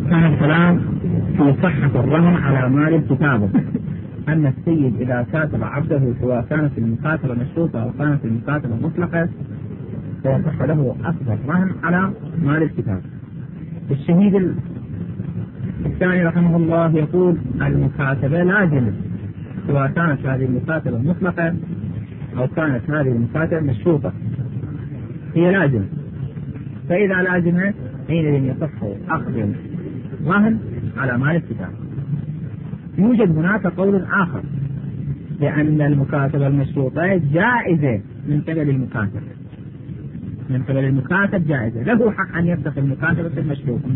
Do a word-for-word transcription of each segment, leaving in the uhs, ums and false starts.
كان الكلام في صحة الرهن على مال الكتابة، أن السيد إذا كاتب عبده سواء كانت المكاتبة مشروطة أو كانت المكاتبة مطلقة فيصح له أخذ الرهن على مال الكتابة. الشهيد الثاني رحمه الله يقول المكاتبة لازمة سواء كانت هذه المكاتبة مطلقة أو كانت هذه المكاتبة مشروطة، هي لازمة. فإذا لازمة حينئذ يصح أخذ الرهن على مال الكتابة. يوجد هناك قول آخر بأن المكاتبة المشروطة جائزة من قبل المكاتب، من قبل المكاتب جائزة، له حق أن يفتح المكاتبة المشروطة.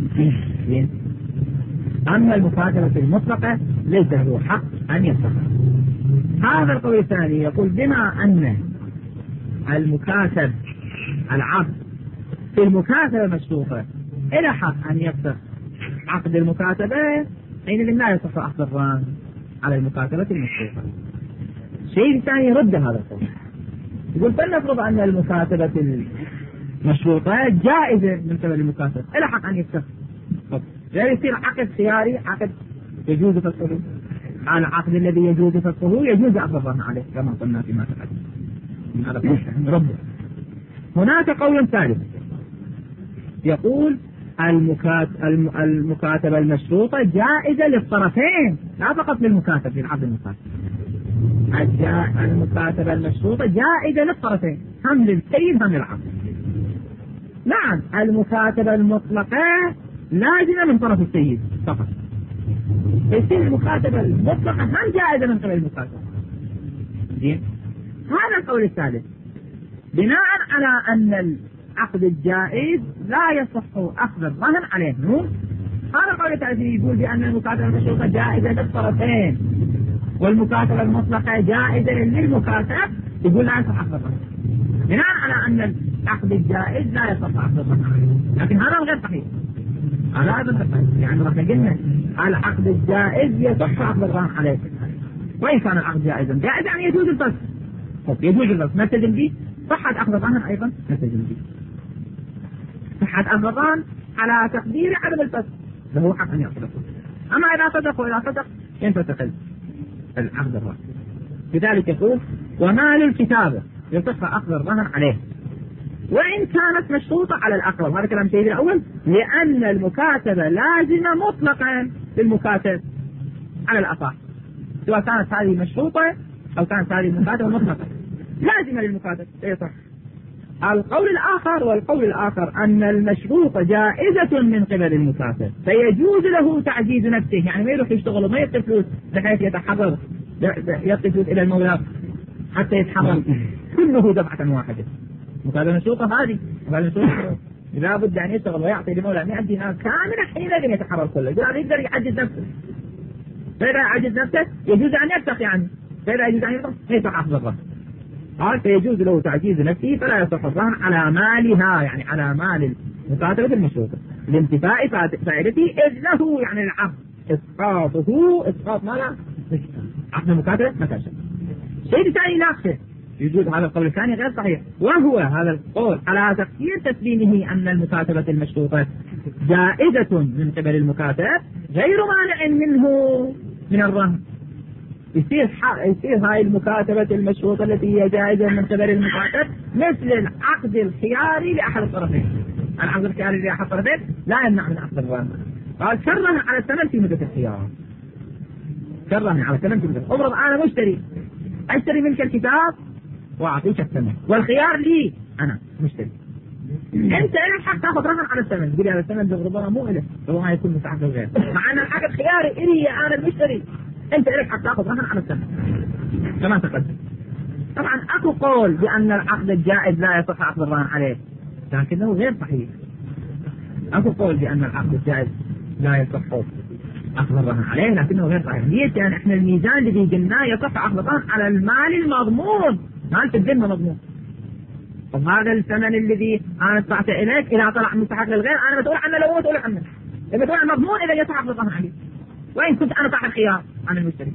أما المكاتبة المطلقة ليس له حق أن يفتح. هذا القول الثاني يقول بما أن المكاتب العبد في المكاتبة المشروطة إلى حق أن يفتح عقد المكاتبة، حينئذ لا يصح أخذ الرهن على المكاتبة المشروطة. الشيء الثاني يرد هذا القول، يقول فلنفرض أن المكاتبة المشروطة جائزة من قبل المكاتب إلى حق أن يفتح، لا يصير عقد خياري، عقد يجوز فسخه. العقد الذي يجوز فسخه يجوز أخذ الرهن عليه كما قلنا فيما تقدم. هذا رد. هناك قول ثالث يقول المكاتبة المشروطة جائزة للطرفين لا فقط للمكاتب في العقد المكاتب. المكاتبة المشروطة جائزة للطرفين، هم للسيد هم للعبد. نعم المكاتبة المطلقة لازمة من طرف السيد فقط، يصير المكاتبة المطلقة هم جائزة من قبل المكاتب. هذا القول الثالث بناء على أن العقد الجائز لا يصح أخذ الرهن عليه. هذا القول الثالث يقول بأن المكاتبة المشروطة جائزة للطرفين والمكاتبة المطلقة جائزة للمكاتب، يقول لا يصح أخذ الرهن بناء على أن العقد الجائز لا يصح أخذ الرهن عليه. لكن هذا غير صحيح، هذا غير صحيح. يعني رح قلنا العقد الجائز يصح أخذ الرهن عليه، وإن كان العقد جائزا جائز يعني يجوز الفسخ، يجوز الفسخ نلتزم به. صحة أخذ الرهن أيضا نلتزم به، صحة أخذ الرهن على تقدير عدم الفسخ له حق أن يأخذ الفسخ. أما إذا صدق وإذا صدق ينفسخ العقد الرهن. لذلك يقول ومال الكتابة يصح أخذ الرهن عليه وإن كانت مشروطة على الأقرب. هذا كلام الشيء الأول، لأن المكاتبة لازمة مطلقا للمكاتب على الأصح، سواء كانت هذه مشروطة أو كانت هذه المكاتبة مطلقة لازمة للمكاتب يصح. القول الآخر والقول الآخر أن المشروطة جائزة من قبل المكاتب فيجوز له تعزيز نفسه، يعني ما يروح يشتغل وما يعطي فلوس بحيث يتحرر يعطي فلوس إلى المولى حتى يتحرر كله دفعة واحدة. مكاتبة مشروطة هذه لا بد أن يشتغل ويعطي لمولى مئة دينار كاملة حينئذ يتحرر كله، يقدر يعجز نفسه. فإذا يعجز نفسه يجوز أن يفتح، يعني فإذا يجوز أن يفتح يفتح أخذ الرهن. قال فيجوز له تعجيز نفسه فلا يصح الرهن على مالها، يعني على مال المكاتبة المشروطة لانتفاء فائدته، إذ له يعني العقد إسقاطه إسقاط ماله عقد المكاتبة مكاشف. الشيء الثاني ناقشه يجوز هذا القول الثاني غير صحيح، وهو هذا القول على تقدير تسليمه أن المكاتبة المشروطة جائزة من قبل المكاتب غير مانع منه من الرهن. يصير يصير هاي المكاتبة المشروطة التي هي جائزة من قبل المكاتب مثل العقد الخياري لأحد الطرفين. العقد الخياري لأحد الطرفين لا يمنع من أخذ الرهن. قال شرهن على الثمن في مدة الخيار، شرهن على الثمن في مدة. أفرض أنا مشتري أشتري منك الكتاب وأعطيك الثمن والخيار لي أنا مشتري، أنت لك حق تأخذ رهن على الثمن. تقول هذا الثمن بالربما مو إليه، ربما يكون مساعد الغير، مع أن العقد خياري إلي أنا المشتري، أنت لك حق تأخذ رهن على الثمن كما تقدم. طبعا أكو قول بأن العقد الجائز لا يصح أخذ الرهن عليه، لكنه غير صحيح. أكو قول بأن العقد الجائز لا يصح أخذ الرهن عليه لكنه غير صحيح. ليش؟ يعني إحنا الميزان الذي قلناه يصح أخذ الرهن على المال المضمون، مال الذمة مضمون. طب هذا الثمن الذي أنا دفعته إليك إذا طلع مستحق للغير أنا مسؤول عنه لو مسؤول عنه، المسؤول عن المضمون إذا يصح أخذ الرهن عليه، وإن كنت أنا صاحب خيار عن المشتري.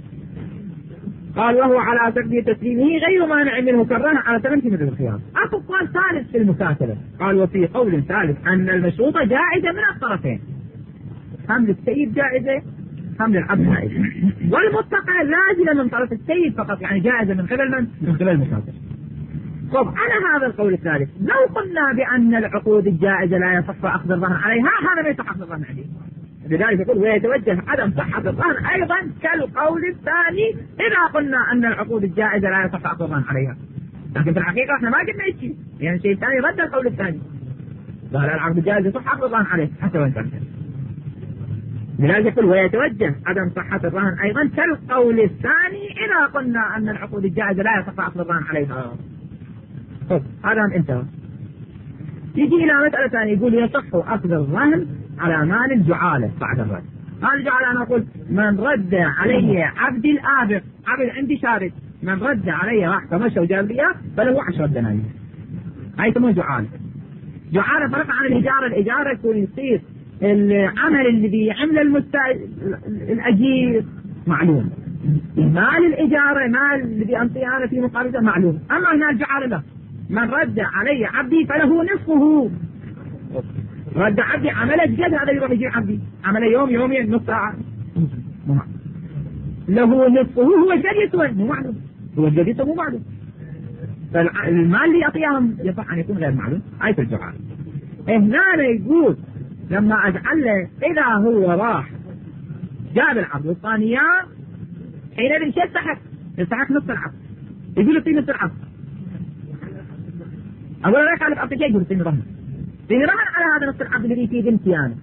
قال وهو على تقدير تسليمه غير مانع منه كالرهن على ثمن في مثل الخيار. أكو قول ثالث في المكاتبة، قال وفي قول ثالث أن المشروطة جائزة من الطرفين، هم للسيد جائزة هم للعبد جائزة، والمطلقة لازمة من طرف السيد فقط، يعني جائزة من قبل من؟ من قبل المسافر. طب على هذا القول الثالث لو قلنا بأن العقود الجائزة لا يصح أخذ الرهن عليها، هذا ما يصح أخذ الرهن عليه. لذلك يقول ويتوجه عدم صحة الرهن أيضا كالقول الثاني إذا قلنا أن العقود الجائزة لا يصح أخذ الرهن عليها. لكن في الحقيقة احنا ما قلنا شيء، يعني شيء ثاني رد القول الثاني، قال العقد الجائز يصح أخذ الرهن عليه حتى وإن كان. لذلك يقول ويتوجه عدم صحة الرهن أيضا كالقول الثاني إذا قلنا أن العقود الجائزة لا يصح أخذ الرهن عليها. طب هذا انتهى. يجي إلى مسألة ثانية يقول يصح أخذ الرهن على مال الجعالة بعد الرد. هذا الجعالة أنا أقول من رد علي عبد الآبق، عبد عندي شارد، من رد علي راح كمشى وجاب لي فله عشرة دنانير، هاي يسمونه جعالة. جعالة فرق عن الإجارة. الإجارة يكون يصير العمل الذي عمل المست... الأجير معلوم، مال الإجارة مال الذي أنطيه أنا في مقابله معلوم. أما هنا الجعالة لا، من رد علي عبدي فله نصفه. رد عبدي عمله جد هذا يروح يجيب عبدي عمله يوم يومين نص ساعة له نصفه، هو الجد يسوى مو معلوم، هو الجد يسوى مو معلوم، فالمال اللي يعطيهم يصح أن يكون غير معلوم. آية الجعالة هنا يقول لما أجعل له إذا هو راح جاب العبد والثانية حينئذ شيء يستحق يستحق نصف العبد، يقول اعطيني نصف العبد. أقول لك على أعطيك يقول اعطيني رهن، اعطيني رهن على هذا نصف العبد الذي في بنتي أنا،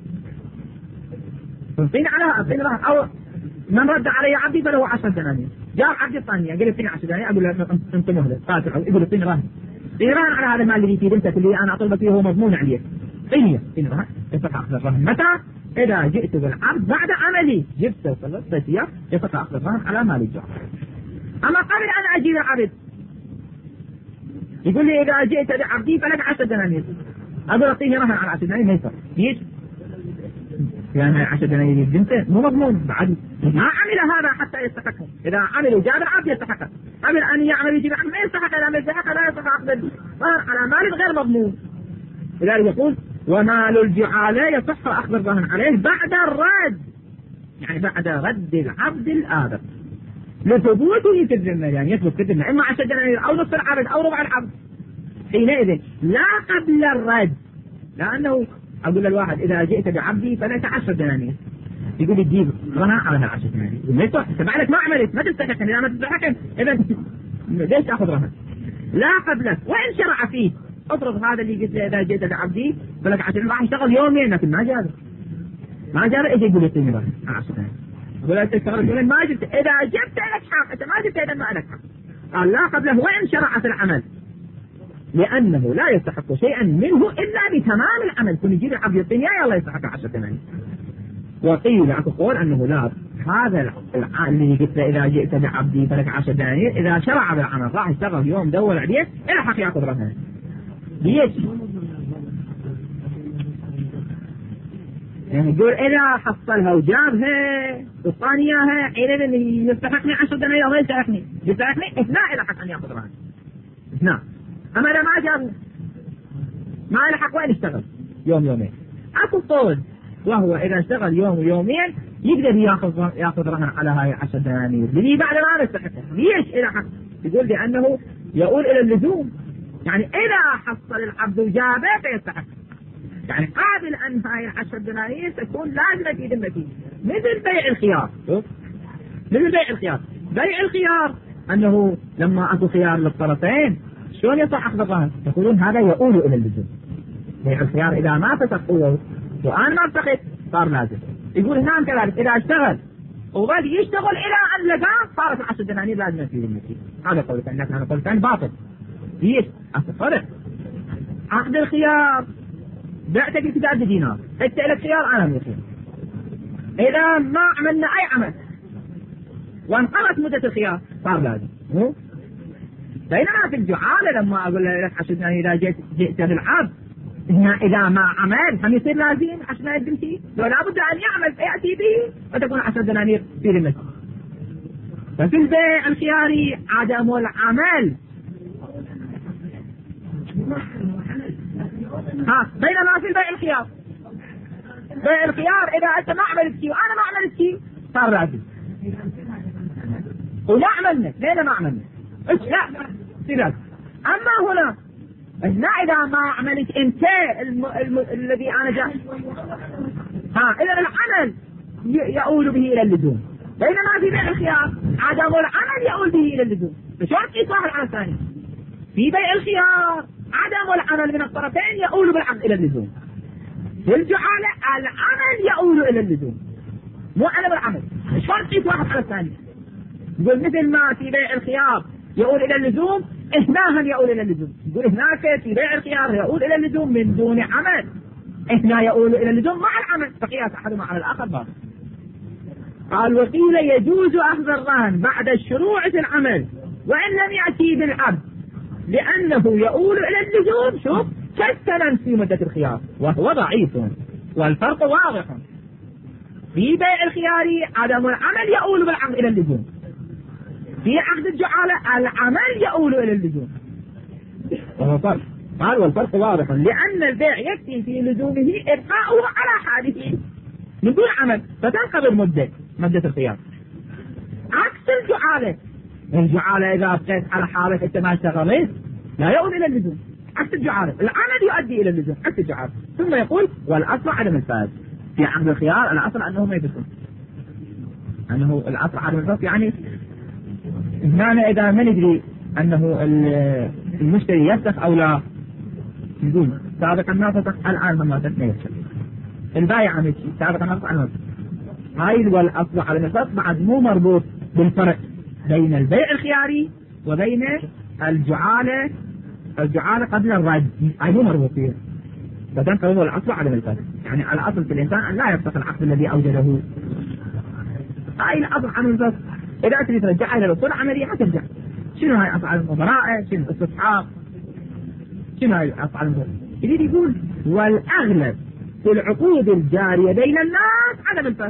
اعطيني على اعطيني رهن. أو من رد علي عبدي فله عشر دنانير، جاب عبدي الثانية قال اعطيني عشر دنانير، أقول له أنت مهلة يقول اعطيني رهن، اعطيني رهن على هذا المال الذي في بنتك اللي أنا أطلب فيه هو مضمون عليه، اعطيني اعطيني رهن. يصح أخذ الرهن متى؟ إذا جئت بالعبد بعد عملي جبت وصلت فيها يصح أخذ الرهن على مال الجار. أما قبل أن أجيب العبد يقول لي إذا جئت بعبدي فلك عشر دنانير، أقول أعطيه رهن على عشر دنانير ما يصح. ليش؟ لأن عشر دنانير بنته مو مضمون بعد، ما عمل هذا حتى يستحقها. إذا عمل وجاب العبد يستحقها، قبل أن يعمل يجيب العبد ما يستحق، إذا ما يستحق لا يصح أخذ الرهن على مال غير مضمون. لذلك يقول ومال الجعالة يصح أخذ الرهن عليه بعد الرد، يعني بعد رد العبد الآبق لثبوته في الذمة، يعني يثبت في الذمة إما عشر دنانير أو نصف العبد أو ربع العبد حينئذ لا قبل الرد. لأنه أقول للواحد إذا جئت بعبدي فلك عشر دنانير، يقول تجيب رهن على عشر دنانير، ما يصح تبعلك ما عملت ما تستحق، إذا ما تستحق إذا ليش تأخذ رهن؟ لا قبلك. وإن شرع فيه افرض هذا اللي قلت له إذا جئت بعبدي فلك عشر، راح يشتغل يومين لكن ما جاب ما جاب اجي يقول لي رهن عشر دنانير، يقول انت تشتغل يومين ما جبت، إذا جبت لك حق، إذا ما جبت إذا ما لك حق. قال لا قبله وإن شرع في العمل، لأنه لا يستحق شيئا منه إلا بتمام العمل. كل يجيب العبد الدنيا يلا يستحق عشر دنانير. وقيل أقول أنه لا، هذا اللي قلت له إذا جئت بعبدي فلك عشر دنانير إذا شرع بالعمل راح يشتغل يوم دور عليه إلى حق يأخذ رهن. ليش؟ يعني يقول إذا حصلها وجابها والثانياها حينئذ يستحقني عشر دنانير ولا يستحقني؟ يستحقني اثناء إلى حق أن يأخذ رهن اثناء. أما إذا ما جاب ما له حق وين يشتغل يوم يومين. أكو قول وهو إذا اشتغل يوم ويومين يقدر يأخذ يأخذ رهن على هاي عشر دنانير اللي بعد ما يستحقها. ليش إلى حق؟ يقول لأنه يقول إلى اللزوم، يعني إذا حصل العبد وجابه فيستحق، يعني قابل أن هاي العشر دنانير تكون لازمة في ذمتي، مثل بيع الخيار. مثل بيع الخيار بيع الخيار أنه لما أكو خيار للطرفين شلون يصح أخذ الرهن؟ يقولون هذا يقول إلى اللزوم. بيع الخيار إذا ما فسق هو وأنا ما ارتقيت صار لازم. يقول هنا كذلك إذا اشتغل وبعد يشتغل إلى أن لقاه صارت العشر دنانير لازمة في ذمتي. هذا قول ثاني، لكن هذا قول ثاني باطل. ليش؟ أصدق عقد الخيار بعتك الكتاب بدينار، انت لك خيار انا من الخيار، اذا ما عملنا اي عمل وانقضت مدة الخيار صار لازم. بينما في الجعالة لما اقول لك عشان اذا جئت جئت بالعبد هنا اذا ما عمل هم يصير لازم عشان يدمتي، ولا بد ان يعمل فياتي به فتكون عشر دنانير في ذمته. ففي البيع الخياري عدم العمل ها، بينما في البيع الخيار بيع الخيار اذا انت ما عملت شيء وانا ما عملت شيء صار رادي، ولا عملنا ليه ما عملنا ايش لا سيرك. اما هنا هنا اذا ما عملت انت الم... الم... الذي انا جاء ها اذا العمل يؤول به الى اللزوم، بينما في بيع الخيار عدم العمل يؤول به الى اللزوم. فشلون تقيس واحد على الثاني؟ في بيع الخيار عدم العمل من الطرفين يؤول بالعقد الى اللزوم، في الجعالة العمل يؤول الى اللزوم مو عدم العمل. شلون تقيس واحد على الثاني؟ يقول مثل ما في بيع الخيار يؤول الى اللزوم هنا هم يؤول الى اللزوم. يقول هناك في بيع الخيار يؤول الى اللزوم من دون عمل، هنا يؤول الى اللزوم مع العمل، فقياس احدهما على الاخر باطل. قال وقيل يجوز اخذ الرهن بعد الشروع في العمل وان لم ياتي بالعبد لانه يؤول الى اللزوم شوف كالثمن في مدة الخيار وهو ضعيف، والفرق واضح. في بيع الخيار عدم العمل يؤول بالعقد الى اللزوم، في عقد الجعالة العمل يؤول الى اللزوم وهو فرق. قال والفرق واضح لان البيع يكفي في لزومه ابقاؤه على حاله من دون عمل فتنقضي المدة مدة الخيار، عكس الجعالة. الجعالة اذا ابقيت على حالك انت ما اشتغلت لا يؤول الى اللزوم، عكس الجعالة العمل يؤدي الى اللزوم عكس الجعالة. ثم يقول والاصل عدم الفساد في عقد الخيار، الاصل انه ما يفسد، انه الاصل عدم الفساد. يعني هنا اذا ما ندري انه المشتري يفسخ او لا نقول سابقا ما فسخ الان ما فسخ ما يفسخ، البايع عم يشتري سابقا ما فسخ الان. هاي والاصل عدم الفساد بعد مو مربوط بالفرق بين البيع الخياري وبين الجعالة. الجعالة قبل الرد هاي مو مربوط فيها، فدام هو الاصل عدم الفساد. يعني الاصل في الانسان ان لا يفسخ العقد الذي اوجده. هاي الاصل عدم الفساد. اذا تريد ترجعها الى الاصول العمليه ما ترجع. شنو هاي افعال المبراءه؟ شنو الاستصحاب؟ شنو هاي افعال المبراءه؟ يريد يقول والاغلب في العقود الجاريه بين الناس عدم الفساد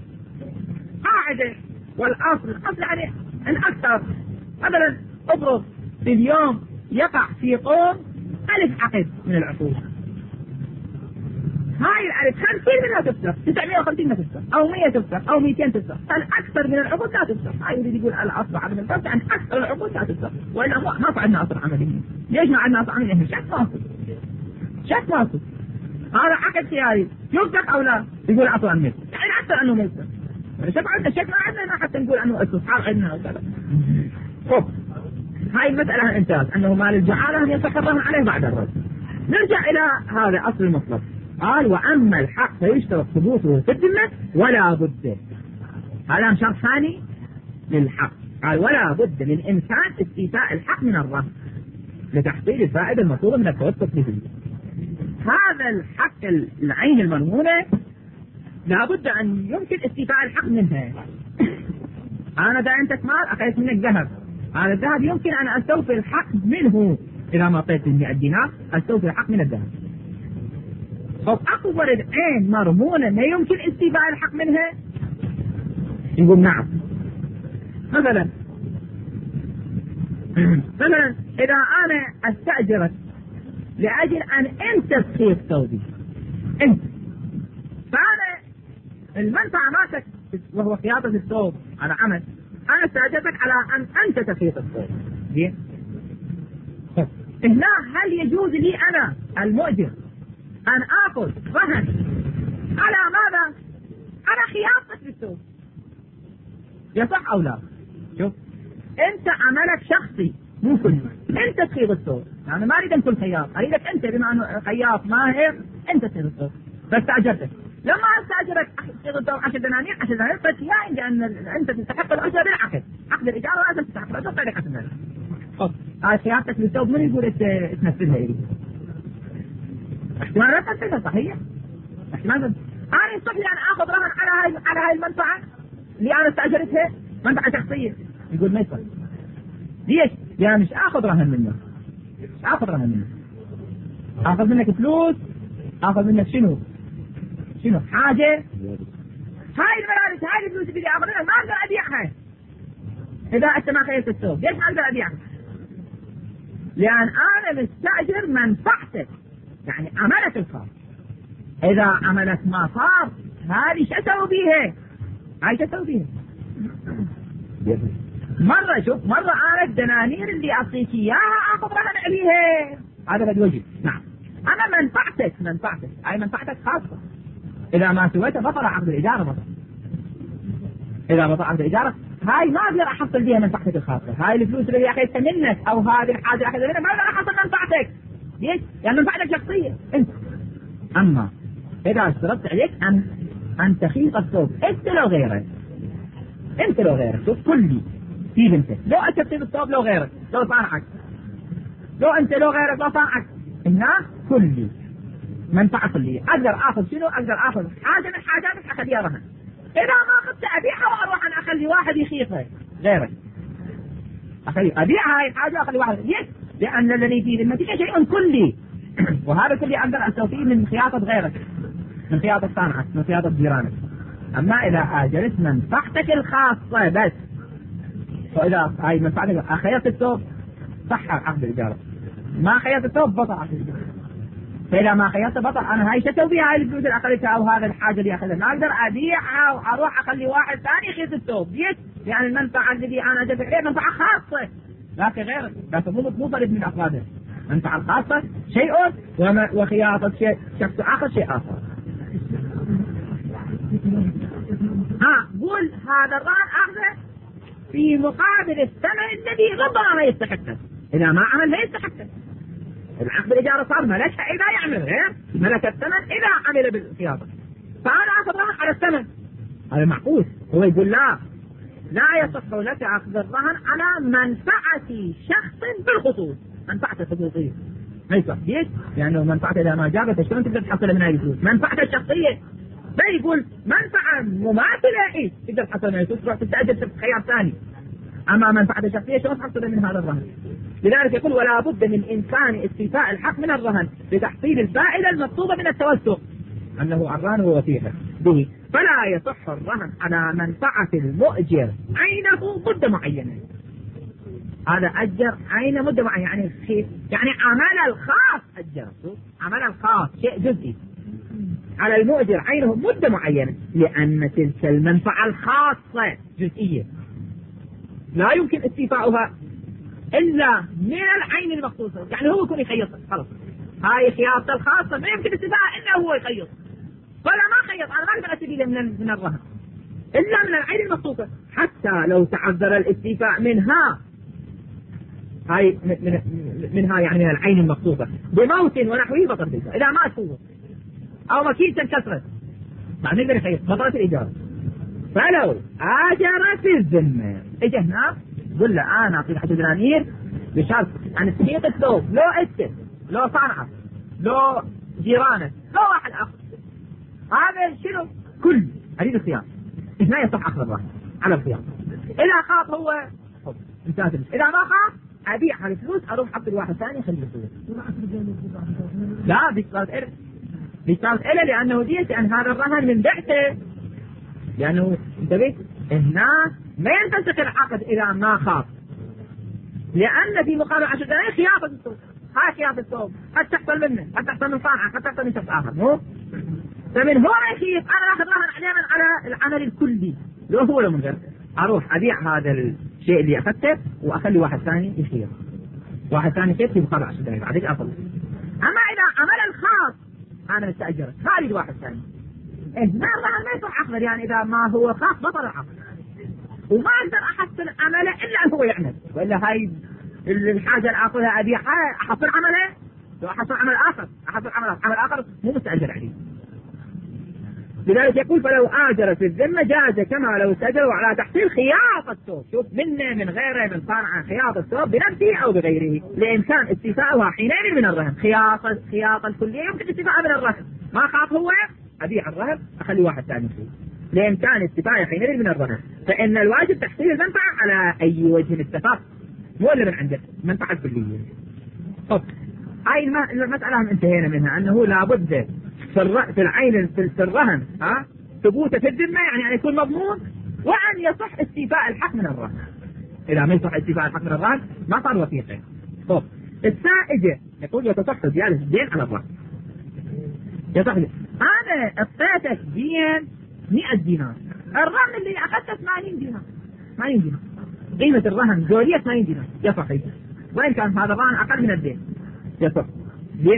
قاعده. والاصل الاصل يعني الاكثر مثلا افرض في اليوم يقع في قوم الف عقد من العقود، هاي الألف خمسين منها تفسخ، تسعمائة وخمسين ما تفسخ، أو مئة تفسخ، أو مئتين تفسخ، الأكثر من العقود لا تفسخ. هاي يريد يقول الأصل عدم الفسخ عن أكثر العقود لا تفسخ، وإلا ما فعلنا أصل عملي. ليش ما عندنا أصل عملي؟ إحنا شك واصل شك واصل هذا عقد خياري يفسخ أو لا؟ يقول أصل عن مثل، يعني أكثر أنه ما يفسخ. شك عندنا شك ما عندنا حتى نقول أنه استصحاب عندنا أو كذا. خب هاي المسألة انتهت، أنه مال الجعالة يصح الرهن عليه بعد الرد. نرجع إلى هذا أصل المطلب. قال وأما الحق فيشترط ثبوته في الذمة ولا بد. هذا شرط ثاني للحق. قال ولا بد للإنسان استيفاء الحق من الرهن لتحصيل الفائدة المطلوبة من التوسط به. هذا الحق العين المرهونة لا بد أن يمكن استيفاء الحق منها. أنا دا أنت مال أخذت منك ذهب، هذا الذهب يمكن أن أستوفي الحق منه. إذا ما أعطيتني مئة دينار أستوفي الحق من الذهب. طب أكبر العين مرهونة ما يمكن استيفاء الحق منها؟ يقول نعم. مثلا مثلا إذا أنا أستأجرك لأجل أن أنت تخيط ثوبي أنت، فأنا المنفعة مالتك وهو خياطة الثوب على عمل، أنا استأجرتك على أن أنت تخيط الثوب. زين؟ هنا هل يجوز لي أنا المؤجر أن آخذ رهن على ماذا؟ على خياطة الثوب؟ يصح أو لا؟ شوف أنت عملك شخصي مو كل أنت تخيط الثوب، يعني ما أريد أن كل خياط، أريدك أنت بما أنه خياط ماهر أنت تخيط الثوب، فاستأجرتك. لما استأجرك تخيط الثوب عشر دنانير عشر دنانير فسيان لأن أنت تستحق الأجر بالعقد، عقد الإيجار لازم تستحق الأجر طيلك عشر دنانير. خب هاي خياطتك للثوب من يقول تنفذها إلي؟ احتمال لا تنفذها صحيح؟ احتمال أنا يصح لي أن آخذ رهن على هاي على هاي المنفعة اللي أنا استأجرتها منفعة شخصية؟ يقول ما يصح. ليش؟ لأن مش آخذ رهن منك، مش آخذ رهن منك، آخذ منك فلوس، آخذ منك شنو؟ شنو؟ حاجة. هاي الملابس هاي الفلوس اللي آخذها ما أقدر أبيعها إذا أنت ما خيرت الثوب. ليش ما أقدر أبيعها؟ لأن أنا مستأجر منفعتك، يعني عملك الخاص. إذا عملت ما صار هذه شو تسوي بيها؟ هاي شو تسوي بيها؟ مرة شوف مرة أنا الدنانير اللي أعطيك إياها أخذ رهن عليها، هذا قد وجد. نعم. أما منفعتك منفعتك أي منفعتك خاصة، إذا ما سويته بطل عقد الإجارة. بطل إذا بطل عقد الإجارة هاي ما أقدر أحصل بيها منفعتك الخاصة. هاي الفلوس اللي أخذتها منك أو هذه الحاجة اللي أخذتها منك ما أقدر أحصل منفعتك. ليش؟ يعني منفعتك شخصية أنت. أما إذا اشترطت عليك أن أن تخيط الثوب أنت لو غيرك، أنت لو غيرك شوف كلي في بنتك، لو أنت تخيط الثوب لو غيرك لو صانعك، لو أنت لو غيرك لو صانعك، الناس كلي منفعة كلية. أقدر آخذ شنو؟ أقدر آخذ حاجة من حاجاتك أخليها رهن. إذا ما أخذت أبيعها وأروح أن أخلي واحد يخيطها غيرك، أخلي أبيع هاي الحاجة أخلي واحد. ليش؟ لأن الذي في ذمتك شيء كلي وهذا كلي أقدر أستوفيه من خياطة غيرك، من خياطة صانعك، من خياطة جيرانك. أما إذا أجلت منفعتك الخاصة بس، وإذا هاي منفعتك أخيط الثوب صح عقد الإجارة، ما خيط الثوب بطل عقد الإجارة. فإذا ما خيطت بطل أنا هاي شتوي هاي الفلوس اللي أخذتها أو هذا الحاجة اللي أخذتها ما أقدر أبيعها وأروح أخلي واحد ثاني يخيط الثوب. ليش؟ يعني المنفعة اللي أنا جبت عليه منفعة خاصة لكن غير لكن مو مو فرد من أفراده. المنفعة الخاصة شيء وخياطة شيء شخص آخر شيء آخر. ها قول هذا الرهن أخذه في مقابل الثمن الذي ربما ما يستحقه. إذا ما عمل لا يستحقه. العقد الإجارة صار ملكها إذا يعمل غير ملك الثمن إذا عمل بالخياطة، فأنا أخذ رهن على الثمن. هذا معقول. هو يقول لا لا يصح لك أخذ الرهن على منفعة شخص بالخصوص، منفعة خصوصية ما يصح. ليش؟ لأنه منفعته إذا ما جابت شلون تقدر تحصل من هذه الفلوس؟ منفعته الشخصية. لا يقول منفعة مماثلة إيه تقدر تحصل من الفلوس تروح تستأجر في خيار ثاني. أما منفعة الشخصية شلون تحصل من هذا الرهن؟ لذلك يقول ولا بد من إمكان استيفاء الحق من الرهن لتحصيل الفائدة المطلوبة من التوثق أنه الرهن ووثيقة به، فلا يصح الرهن على منفعة المؤجر عينه مدة معينة. هذا أجر عين مدة معينة يعني خير، يعني عمل الخاص أجر، عمل الخاص شيء جزئي على المؤجر عينه مدة معينة، لأن تلك المنفعة الخاصة جزئية لا يمكن استيفاؤها إلا من العين المخصوصة. يعني هو يكون يخيط خلاص هاي خياطة الخاصة ما يمكن استيفاءها إلا هو يخيط، فلا ما خيط أنا ما أقدر أستفيد من من الرهن إلا من العين المخصوصة. حتى لو تعذر الاستيفاء منها هاي من منها يعني من العين المخصوصة بموت ونحوه بطل تلك. إذا ما تفوت أو مكينة انكسرت ما نقدر يخيط بطلت الإيجار. فلو آجر في الذمة إجا هنا قل له أنا أعطيك حتى دنانير بشرط أن تخيط الثوب لو أنت لو صانعك لو جيرانك لو واحد آخر هذا شنو كل أريد الخيار. هنا يصح أخذ الرهن على الخيار. إذا خاف هو انتهت. إذا ما خاف أبيع على الفلوس أروح أحط الواحد ثاني خلي الفلوس. لا بيشتغل إله بيشتغل إله لأنه ديت أن هذا الرهن من بعته، لأنه انتبه هنا ما ينفسخ العقد إذا ما خاف، لأن في مقابل عشر دنانير خياطة الثوب. هاي خياطة الثوب قد تحصل منه قد تحصل من صانع قد تحصل من شخص آخر مو فمن هو يخيف أنا أخذ رهن علينا على العمل الكلي لو هو لو من غير أروح أبيع هذا الشيء اللي أخذته وأخلي واحد ثاني يخيط واحد ثاني يخيط في مقابل عشر دنانير بعدين أفضل. أما إذا عمل الخاص أنا مستأجر ما أريد واحد ثاني إيه ما الرهن ما يصح أخذ، يعني إذا ما هو خاص بطل العقد وما أقدر أحصل عمله إلا أن هو يعمل، وإلا هاي الحاجة اللي أخذها أبيعها أحصل عمله لو أحصل عمل آخر أحصل عمل عمل آخر مو مستأجر عليه. لذلك يقول فلو آجر في الذمة جاز كما لو استأجروا على تحصيل خياطة الثوب. شوف منه من غيره من صانع خياطة الثوب بنفسه أو بغيره لإمكان استيفاؤها حينئذ من الرهن. خياطة خياطة الكلية يمكن استيفاءها من الرهن، ما خاف هو أبيع الرهن أخلي واحد ثاني فيه لإمكان استيفاءها حينئذ من الرهن. فإن الواجب تحصيل المنفعة على أي وجه اتفق مو اللي من عندك منفعة الكلية. طب هاي المسألة انتهينا منها أنه لابد في العين في الرهن ها ثبوته في الذمة يعني أن يكون مضمون وأن يصح استيفاء الحق من الرهن. إذا ما يصح استيفاء الحق من الرهن ما صار وثيقة. طب السائجة يقول يتصح زيادة الدين على الرهن يصح. أنا انا اعطيتك دين مئة دينار، الرهن اللي اخذته ثمانين دينار، ثمانين دينار قيمة الرهن زورية ثمانين دينار، يصح وين كان هذا الرهن اقل من الدين يصح. ليش؟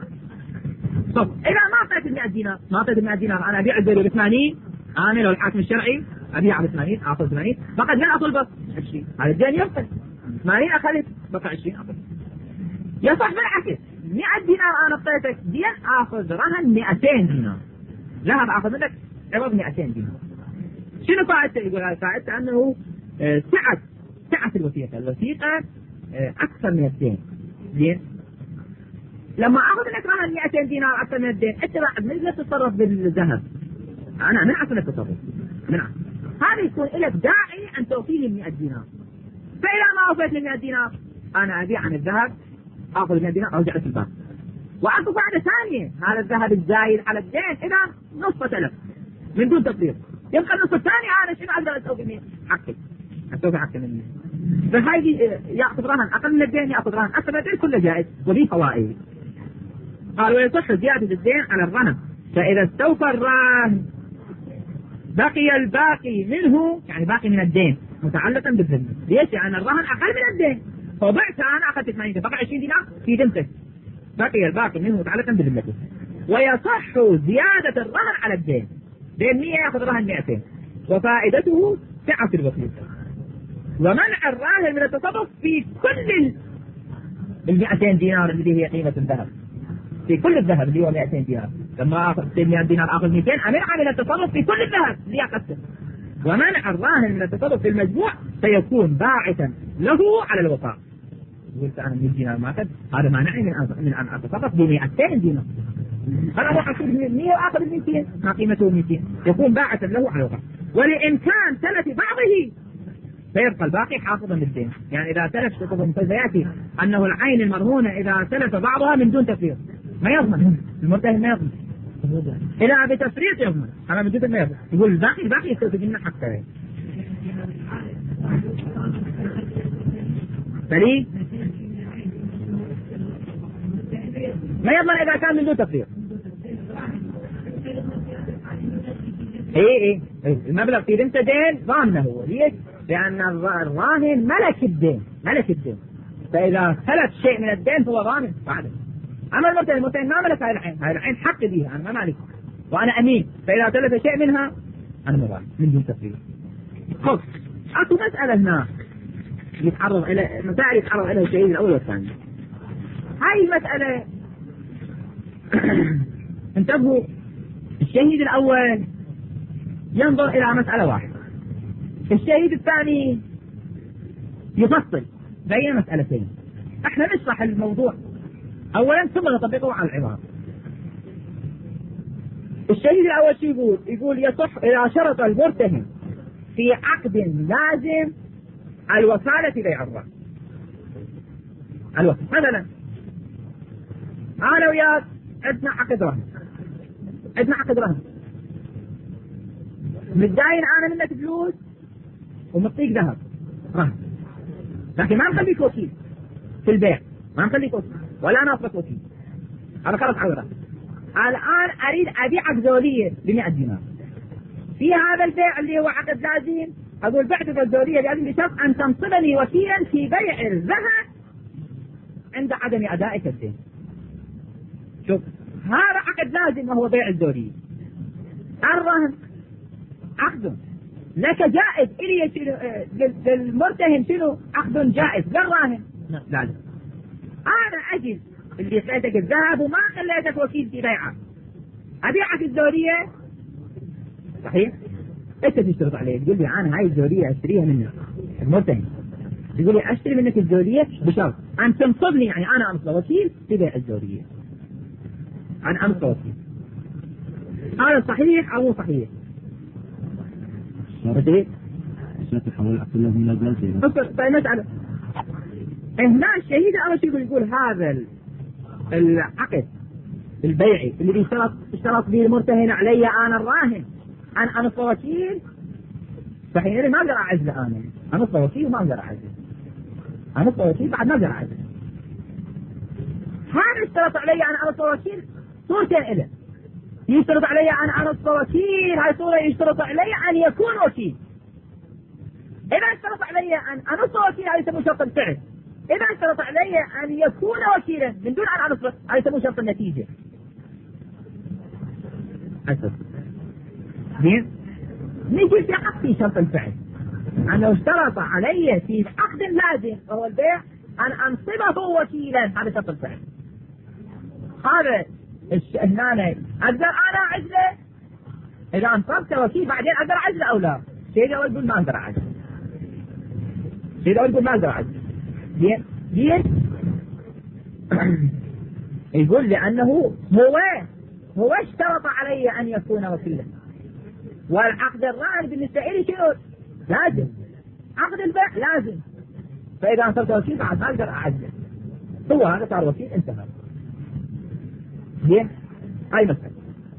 طب اذا ما اعطيت مئة دينار، ما اعطيت مئة دينار، انا ابيع الزوري ب ثمانين، انا لو الحاكم الشرعي ابيع ب ثمانين، اعطي ثمانين، فقد من اطلب عشرين، هذا الدين يبطل، ثمانين اخذت بقى عشرين اطلب. يصح بالعكس، مئة دينار انا اعطيتك دين، اخذ رهن مئتين دينار، ذهب اخذ منك عوض مئتين دينار. شنو فائدته؟ يقول هذه فائدته انه سعة سعة الوثيقة، الوثيقة اكثر من الدين. زين؟ لما اخذ لك رهن مئتين دينار اكثر من الدين، انت بعد من تتصرف بالذهب؟ انا منعت من التصرف، منعت. هذا يكون لك داعي ان توفيه مئة دينار. فاذا ما وفيت لي مئة دينار، انا ابيع عن الذهب، اخذ مئة دينار ارجع لك الباقي. واكو قاعدة ثانية، هذا الذهب الزايد على الدين اذا نصف تلف من دون تفريط، يبقى النصف الثاني انا شنو اقدر اسوي منه؟ حقي، اسوي حقي منه. فهذه ياخذ رهن اقل من الدين، ياخذ رهن اكثر من الدين، كله جائز وله فوائد. قال ويصح زيادة الدين على الرهن، فاذا استوفى الرهن بقي الباقي منه، يعني باقي من الدين متعلقا بالذمة. ليش؟ لان يعني الرهن اقل من الدين، فبعت انا اخذت ثمانين، بقى عشرين دينار في ذمتك، بقي الباقي منه متعلقا بذمته. ويصح زيادة الرهن على الدين، دين مئة ياخذ رهن مئتين، وفائدته سعة الوثيقة، ومنع الراهن من التصرف في كل ال مئتين دينار اللي هي قيمة الذهب، في كل الذهب اللي هو مئتين دينار. لما اخذ مئة دينار اخذ مئتين، امنع من التصرف في كل الذهب اللي اخذته. ومنع الراهن من التصرف في المجموع سيكون باعثا له على الوفاء. قلت انا مئة دينار ما اخذ، هذا مانعني من من ان اتصرف ب مئتين دينار، انا اروح اخذ مئة واخذ مئتين، ما قيمته مئتين، يكون باعثا له على الوفاء. ولامكان تلف بعضه فيبقى الباقي حافظا للدين. يعني اذا تلف شكوك سياتي انه العين المرهونة اذا تلف بعضها من دون تفريط ما يضمن، المرتهن ما يضمن، اذا بتفريط يضمن، انا من دون ما يضمن. يقول الباقي الباقي يستوفي منه حقه. فليه ما يضمن اذا كان من دون تفريط؟ ايه ايه المبلغ في ذمته دين ضامنه هو. ليش؟ لان الراهن ملك الدين، ملك الدين، فاذا سلف شيء من الدين فهو ضامن بعده. اما المرتهن، المرتهن ما ملك هاي العين، هاي العين حق بيها، انا ما مالك وانا امين، فاذا تلف شيء منها انا مضامن من دون تفريط. خذ اكو مساله هنا يتعرض الى مسائل يتعرض اليها الشهيد الاول والثاني. هاي المساله انتبهوا، الشهيد الاول ينظر الى مساله واحده، الشهيد الثاني يفصل بين مسألتين. احنا نشرح الموضوع اولا ثم نطبقه على العبارة. الشهيد الاول شو يقول؟ يقول يصح اذا شرط المرتهن في عقد لازم الوكالة بيع الرهن. الوكالة مثلا انا وياك عندنا عقد رهن، عندنا عقد رهن، متداين انا منك فلوس ومعطيك ذهب رهن، لكن ما نخليك وكيل في البيع، ما نخليك وكيل ولا ناصرك وكيل، هذا خلص على الرهن. الان اريد ابيعك زولية ب مئة دينار، في هذا البيع اللي هو عقد لازم اقول بعتك الزولية لازم بشرط ان تنصبني وكيلا في بيع الذهب عند عدم ادائك الدين. شوف هذا عقد لازم وهو بيع الزولية. الرهن عقد لك جائز إلي للمرتهن شنو؟ عقد جائز للراهن لازم. انا اجل اللي خليتك الذهب وما خليتك وكيل في بيعه، ابيعك الزولية صحيح؟ انت تشترط عليه تقول لي انا هاي الزولية اشتريها منك المرتهن، تقول لي اشتري منك الزولية بشرط ان تنصبني، يعني انا انصب وكيل في بيع الزولية، انا انصب وكيل. هذا صحيح او مو صحيح؟ صحيح. فمسألة هنا الشهيد اول شيء يقول هذا العقد البيعي اللي بيشترط اشترط به المرتهن علي انا الراهن ان انصب وكيل صحيح، ما اقدر اعزله، انا انصب وكيل وما اقدر اعزله، انصب وكيل بعد ما اقدر اعزله. هذا اشترط علي انا انصب وكيل صورتين له، يشترط علي أن أنص وكيل، هاي صورة يشترط علي أن يكون وكيل. إذا اشترط علي أن أنص وكيل هذا يسمى شرط الفعل. إذا اشترط علي أن يكون وكيلا من دون أن أنص هذا يسمى شرط النتيجة. زين، نجي في عقد شرط الفعل أنه اشترط علي في عقد لازم وهو البيع أن أنصبه وكيلا، هذا شرط الفعل. هذا هنا أقدر أنا عزله إذا أنصبت وكيل بعدين أقدر عزله أو لا؟ شيء أول يقول ما أقدر عزله، شيء أول يقول ما أقدر عزله. زين زين يقول لأنه هو هو اشترط علي أن يكون وكيلا، والعقد الرهن بالنسبة لي شنو؟ لازم. عقد البيع لازم، فإذا أنصبت وكيل بعد ما أقدر أعزله، هو هذا صار وكيل انتهى. زين، هاي مسألة.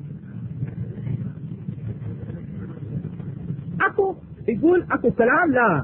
أكو يقول أكو كلام لا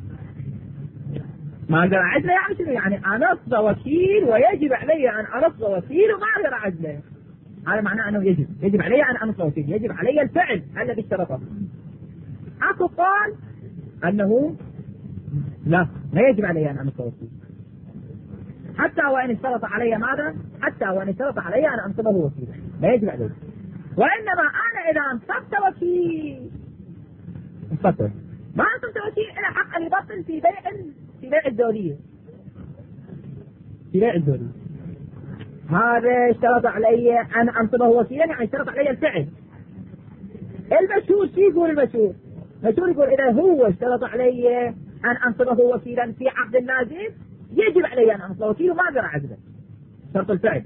ما أقدر أعزله، يعني شنو؟ يعني أنصب وكيل ويجب علي أن أنصب وكيل وما أقدر أعزله. هذا معناه أنه يجب يجب علي أن أنصب وكيل، يجب علي الفعل الذي اشترطه. أكو قال أنه لا ما يجب علي أن أنصب وكيل، حتى وإن اشترط علي ماذا؟ حتى وإن اشترط علي أن أنصبه وكيلا ما يجب علي. وإنما أنا إذا أنصبت وكيل انصبت ما أنصبت وكيل إلى حق أن يبطل في بيع في بيع الدولية في بيع الدولية. هذا اشترط علي أن أنصبه وكيلا، يعني اشترط علي الفعل. المشهور شو يقول؟ المشهور المشهور يقول إذا هو اشترط علي أن أنصبه وكيلا في عقد لازم يجب علي أن أنصبه وكيل وما أقدر أعزله، شرط الفعل.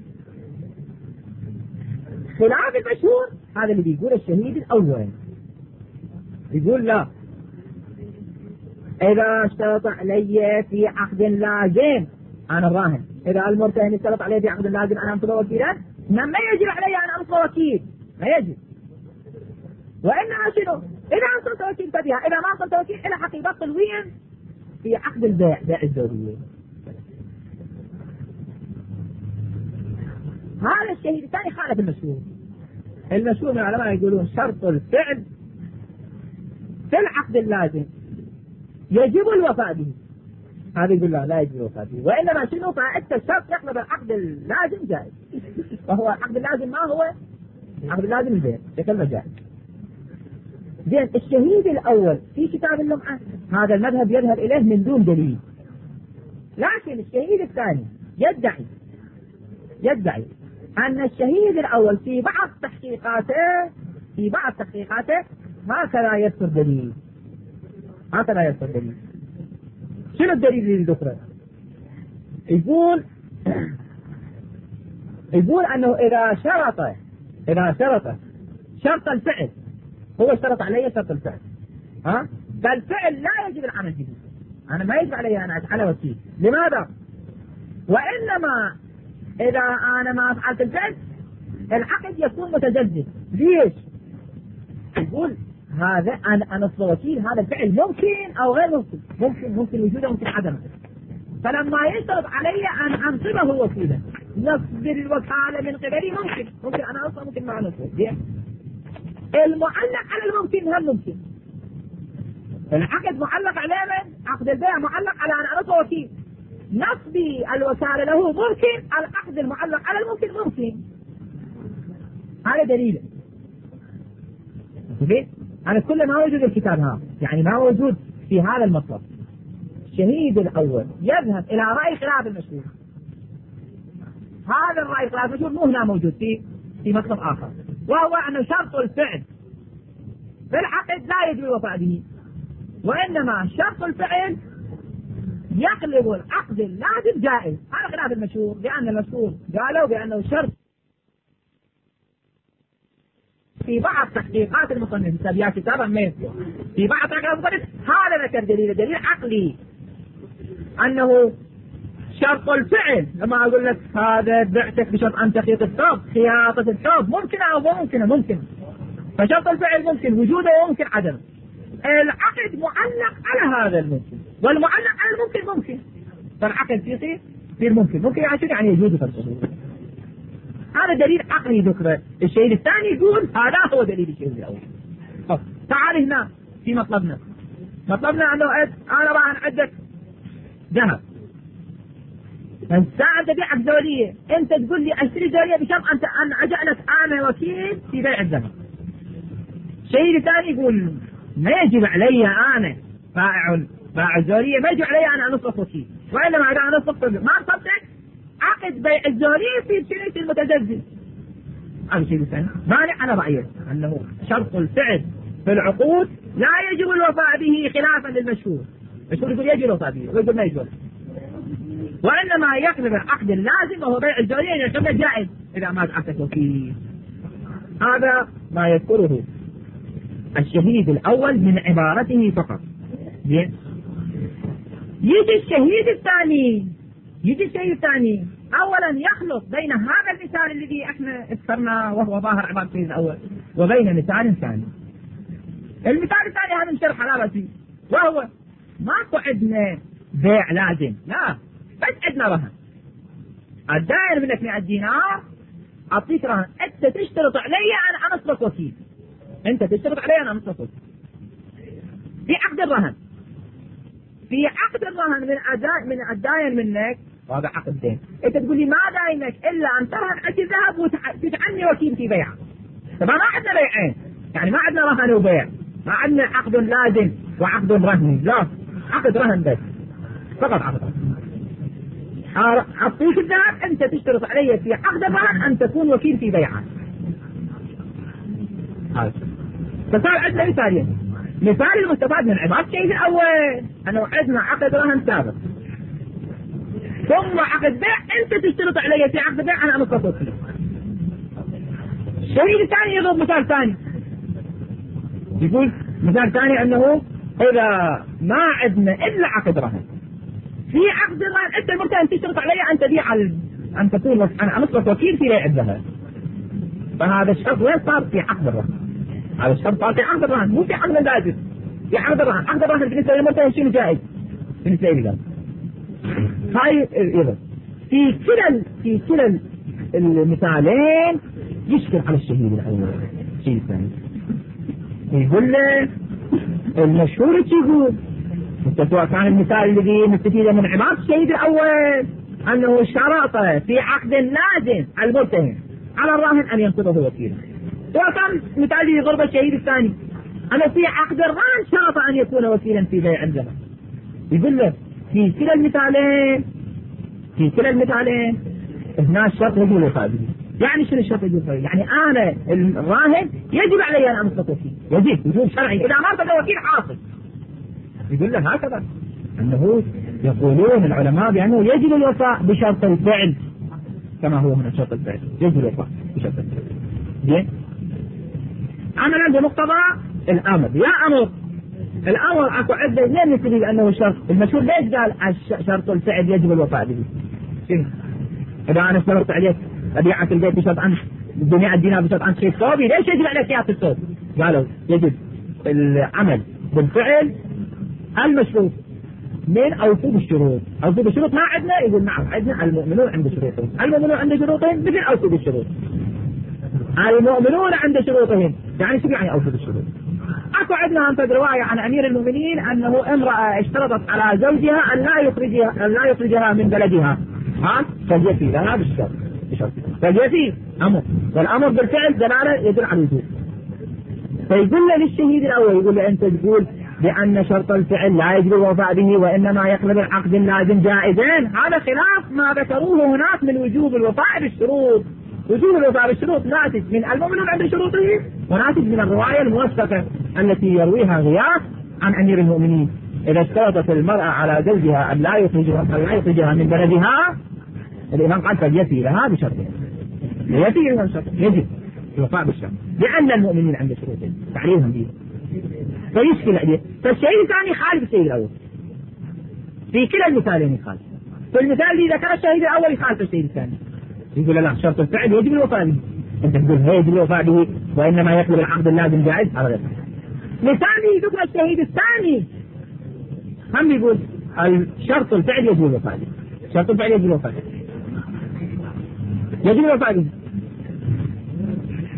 خلاف المشهور هذا اللي بيقول الشهيد الأول، يقول لا، إذا اشترط علي في عقد لازم أنا الراهن، إذا المرتهن اشترط علي في عقد لازم أن أنصبه وكيلا ما يجب علي أن أنصبه وكيل، ما يجب. وإنما شنو؟ إذا أنصبت وكيل فبها، إذا ما أنصبت وكيل إلى حق يبطل وين؟ في عقد البيع بيع الدولية. هذا الشهيد الثاني خالف المشهور. المشهور من العلماء يقولون شرط الفعل في العقد اللازم يجب الوفاء به، هذا يقول لا لا يجب الوفاء به. وإنما شنو؟ فإنت الشرط يقلب العقد اللازم جائز، وهو العقد اللازم ما هو؟ العقد اللازم البيع يكلمه جائز. زين، الشهيد الأول في كتاب اللمعة هذا المذهب يذهب إليه من دون دليل، لكن الشهيد الثاني يدعي يدعي أن الشهيد الأول في بعض تحقيقاته في بعض تحقيقاته هكذا يذكر دليل، هكذا يذكر دليل. شنو الدليل اللي ذكره؟ يقول يقول أنه إذا شرط إذا شرط شرط الفعل، هو اشترط علي شرط الفعل، ها؟ فالفعل لا يجب العمل به، أنا ما يجب علي أن أفعل وكيل. لماذا؟ وإنما إذا أنا ما فعلت الفعل العقد يكون متجدد. ليش؟ يقول هذا أنا أنصب وكيل، هذا الفعل ممكن أو غير ممكن، ممكن ممكن وجوده ممكن عدمه. فلما يشترط علي أن أنصبه وكيلا نصب الوكالة من قبلي ممكن ممكن أنا أنصب ممكن ما أنصب. المعلق على الممكن هم ممكن، العقد معلق على من؟ عقد البيع معلق على أن أنصب وكيل، نصبي الوكالة له ممكن، العقد المعلق على الممكن ممكن. هذا دليل. أنا كل ما وجود الكتاب هذا يعني ما موجود في هذا المطلب. الشهيد الأول يذهب إلى رأي خلاف المشهور، هذا الرأي خلاف المشهور مو هنا موجود في في مطلب آخر، وهو أن شرط الفعل في العقد لا يجب الوفاء به، وإنما شرط الفعل يقلب العقد اللازم جائز. هذا خلاف المشهور، لأن المشهور قالوا بأنه شرط في بعض تحقيقات المصنف تبيع كتابا ما يذكر في بعض تحقيقات المصنف هذا ذكر دليل دليل عقلي أنه شرط الفعل. لما أقول لك هذا بعتك بشرط أن تخيط الثوب، خياطة الثوب ممكن أو ممكن ممكن، فشرط الفعل ممكن وجوده وممكن عدمه. العقد معلق على هذا الممكن، والمعلق على الممكن ممكن، فالعقد يصير يصير ممكن ممكن يعني شنو يعني يجوز فرقه. هذا دليل عقلي ذكره. الشهيد الثاني يقول هذا هو دليل الشهيد الأول. تعال هنا في مطلبنا، مطلبنا أنه أنا راح عندك ذهب، الساعة تبيعك زولية، أنت تقول لي أشتري زولية بشرط أنت أن أجعلك أنا وكيل في بيع الذهب. الشهيد الثاني يقول ما يجب علي أنا بائع بائع الزولية، ما يجب علي أنا أنصف وكيل، وإنما إذا أنا نصف ما صدق عقد بيع الزولية في شريك المتزلزل. هذا الشيء الثاني مانع على رأيه أنه شرط الفعل في العقود لا يجب الوفاء به خلافا للمشهور. المشهور يقول يجب الوفاء به ويقول ما يجب، وإنما يقلب العقد اللازم وهو بيع الزولية يعتبر جائز إذا ما عقد وكيل. هذا ما يذكره الشهيد الأول من عبارته فقط. يجي الشهيد الثاني يجي الشهيد الثاني أولا يخلط بين هذا المثال الذي احنا اذكرناه وهو ظاهر عبارة الشهيد الأول وبين مثال ثاني. المثال الثاني هذا نشرح على رأسي، وهو ماكو عندنا بيع لازم، لا بس عندنا رهن. الدائر منك مئة دينار أعطيك رهن، أنت تشترط علي أنا أنصرف وكيل، أنت تشترط علي أنا أنصرف وكيل في عقد الرهن. في عقد الرهن من أداء من الدائن منك، وهذا عقد دين، أنت تقول لي ما داينك إلا أن ترهن عندي ذهب وتجعلني وكيل في بيعه. طبعا ما عندنا بيعين، يعني ما عندنا رهن وبيع، ما عندنا عقد لازم وعقد رهن، لا عقد رهن بس فقط عقد رهن. أعطيك الذهب، أنت تشترط علي في عقد الرهن أن تكون وكيل في بيعه. هذا فصار عندنا مثالين. مثال المستفاد من عبارة الشيء الأول أنه عندنا عقد رهن سابق ثم عقد بيع، أنت تشترط علي في عقد بيع أنا أنصرف فيه. الشيء الثاني يضرب مثال ثاني، يقول مثال ثاني أنه إذا ما عندنا إلا عقد رهن، في عقد الرهن أنت المرتهن تشترط علي أن تبيع أن تكون أنا أنصرف وكيل في بيع الذهب. فهذا الشرط وين صار؟ في عقد الرهن. هذا الشرط صار في عقد الرهن، مو في عقد اللازم، في عقد الرهن. عقد الرهن بالنسبة للمرتهن شنو جائز؟ بالنسبة لي هاي إذا في كلا في كلا المثالين يشكل على الشهيد الأول. الشهيد الثاني يقول له المشهور يقول سواء كان المثال الذي نستفيده من عبارة الشهيد الأول أنه شرط في عقد لازم المرتهن على الراهن أن ينصبه وكيلا، وكان مثال يضرب الشهيد الثاني أنه في عقد الراهن شرط أن يكون وكيلا في بيع الذهب. يقول له في كلا المثالين في كلا المثالين هنا الشرط يجب الوفاء به. يعني شنو الشرط يجب الوفاء؟ يعني أنا الراهن يجب علي أن أنصف وكيل، يجب وجوب شرعي، إذا ما أنصف وكيل حاصل. يقول له هكذا أنه يقولون العلماء بأنه يجب الوفاء بشرط الفعل كما هو من شرط الفعل، يجب الوفاء بشرط الفعل. زين عمل عنده مقتضى الأمر، يا أمر الأمر أكو عدة لين نستفيد أنه الشرط المشهور. ليش قال شرط الفعل يجب الوفاء به؟ شنو؟ إذا أنا اشترطت عليك أبيعك البيت بشرط أن الدنيا الدينار بشرط أن تشتري ثوبي، ليش يجب عليك يعطي الثوب؟ قالوا يجب العمل بالفعل المشروط من أوفوا بالشروط. أوفوا بالشروط ما عندنا، يقول نعم عندنا المؤمنون عند شروطهم، المؤمنون عند شروطهم مثل أوفوا بالشروط. المؤمنون عند شروطهم يعني شو يعني أوفوا بالشروط؟ أكو عندنا أنت رواية عن أمير المؤمنين أنه امرأة اشترطت على زوجها أن لا يخرجها أن لا يخرجها من بلدها، ها فليفي لها بالشرط بشرط فليفي أمر، والأمر بالفعل دلالة يدل على الوجوب. فيقول له للشهيد الأول يقول له أنت تقول بأن شرط الفعل لا يجب الوفاء به وإنما يقلب العقد اللازم جائزين، هذا خلاف ما ذكروه هناك من وجوب الوفاء بالشروط. وجوب الوفاء بالشروط ناتج من المؤمنون عند شروطه وناتج من الرواية الموثقة التي يرويها غياث عن أمير المؤمنين إذا اشترطت المرأة على زوجها أن لا يخرجها أن لا يخرجها من بلدها، الإمام قال فليفي لها بشرطين، يفي لها بشرط يجب الوفاء بالشرط لأن المؤمنين عند شروطهم تعليمهم به. فيشكل عليه. فالشيء الثاني خالف الشيء الأول في كلا المثالين يخالف. في المثال اللي ذكر الشهيد الأول يخالف الشيء الثاني، يقول لا شرط الفعل يجب الوفاء به، أنت تقول هي يجب الوفاء به وإنما يقلب العقد اللازم جائز. هذا غير مثال ذكر الشهيد الثاني هم يقول الشرط الفعل يجب الوفاء به، شرط الفعل يجب الوفاء به يجب الوفاء به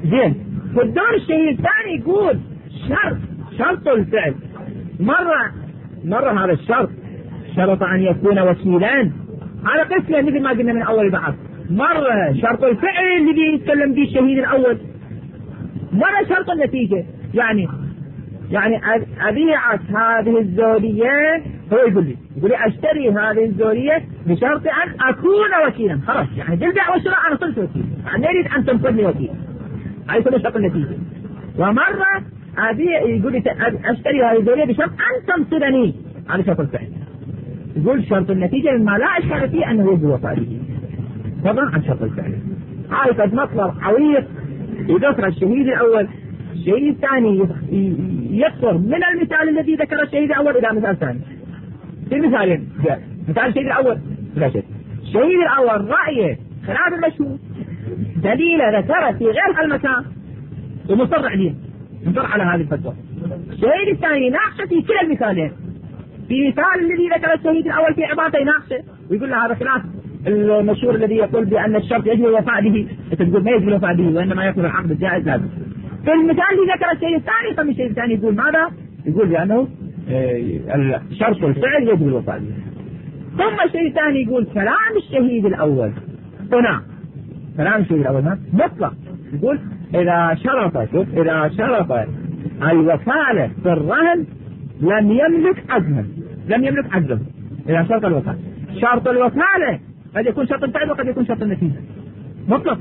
زين. والدور الشهيد الثاني يقول شرط شرط الفعل. مرة مرة هذا الشرط شرط أن يكون وكيلا على قسمه مثل ما قلنا من أول بعض. مرة شرط الفعل اللي يتكلم به الشهيد الأول، مرة شرط النتيجة. يعني يعني أبيعت هذه الزولية، هو يقول لي يقول لي أشتري هذه الزولية بشرط أن أكون وكيلا. خلاص يعني بالبيع والشراء أنا صرت وكيل، يعني أريد أن تنقذني وكيل. هاي كل شرط النتيجة. ومرة أبيع يقول لي أشتري هذه الزولية بشرط أن تنصرني، على شرط الفعل. يقول شرط النتيجة مما لا أشكال فيه أنه يجب وفائه طبعا عن شرط الفعل. هاي قد مطلب عويق يذكر الشهيد الأول. الشهيد الثاني يقصر من المثال الذي ذكر الشهيد الأول إلى مثال ثاني. في مثالين، مثال الشهيد الأول لا شيء. الشهيد الأول رأيه خلاف المشهور، دليل ذكره في غير المكان ومصر عليه، مصر على هذه الفتوى. الشهيد الثاني ناقشه في كلا المثالين. في مثال الذي ذكر الشهيد الأول في عبارته يناقشه ويقول له هذا خلاف المشهور الذي يقول بأن الشرط يجب الوفاء به، تقول ما يجب الوفاء به وإنما يكون العقد الجائز لازم. في المثال الذي ذكر الشهيد الثاني فمن الشهيد الثاني يقول ماذا؟ يقول بأنه الشرط الفعل يجب الوفاء به. ثم الشهيد الثاني يقول كلام الشهيد الأول هنا، كلام الشهيد الأول هنا مطلق. يقول إذا شرط شوف إذا شرط الوكالة في الرهن لم يملك عزما، لم يملك عزما. إذا شرط الوكالة، شرط الوكالة قد يكون شرط الفعل وقد يكون شرط النتيجة مطلق.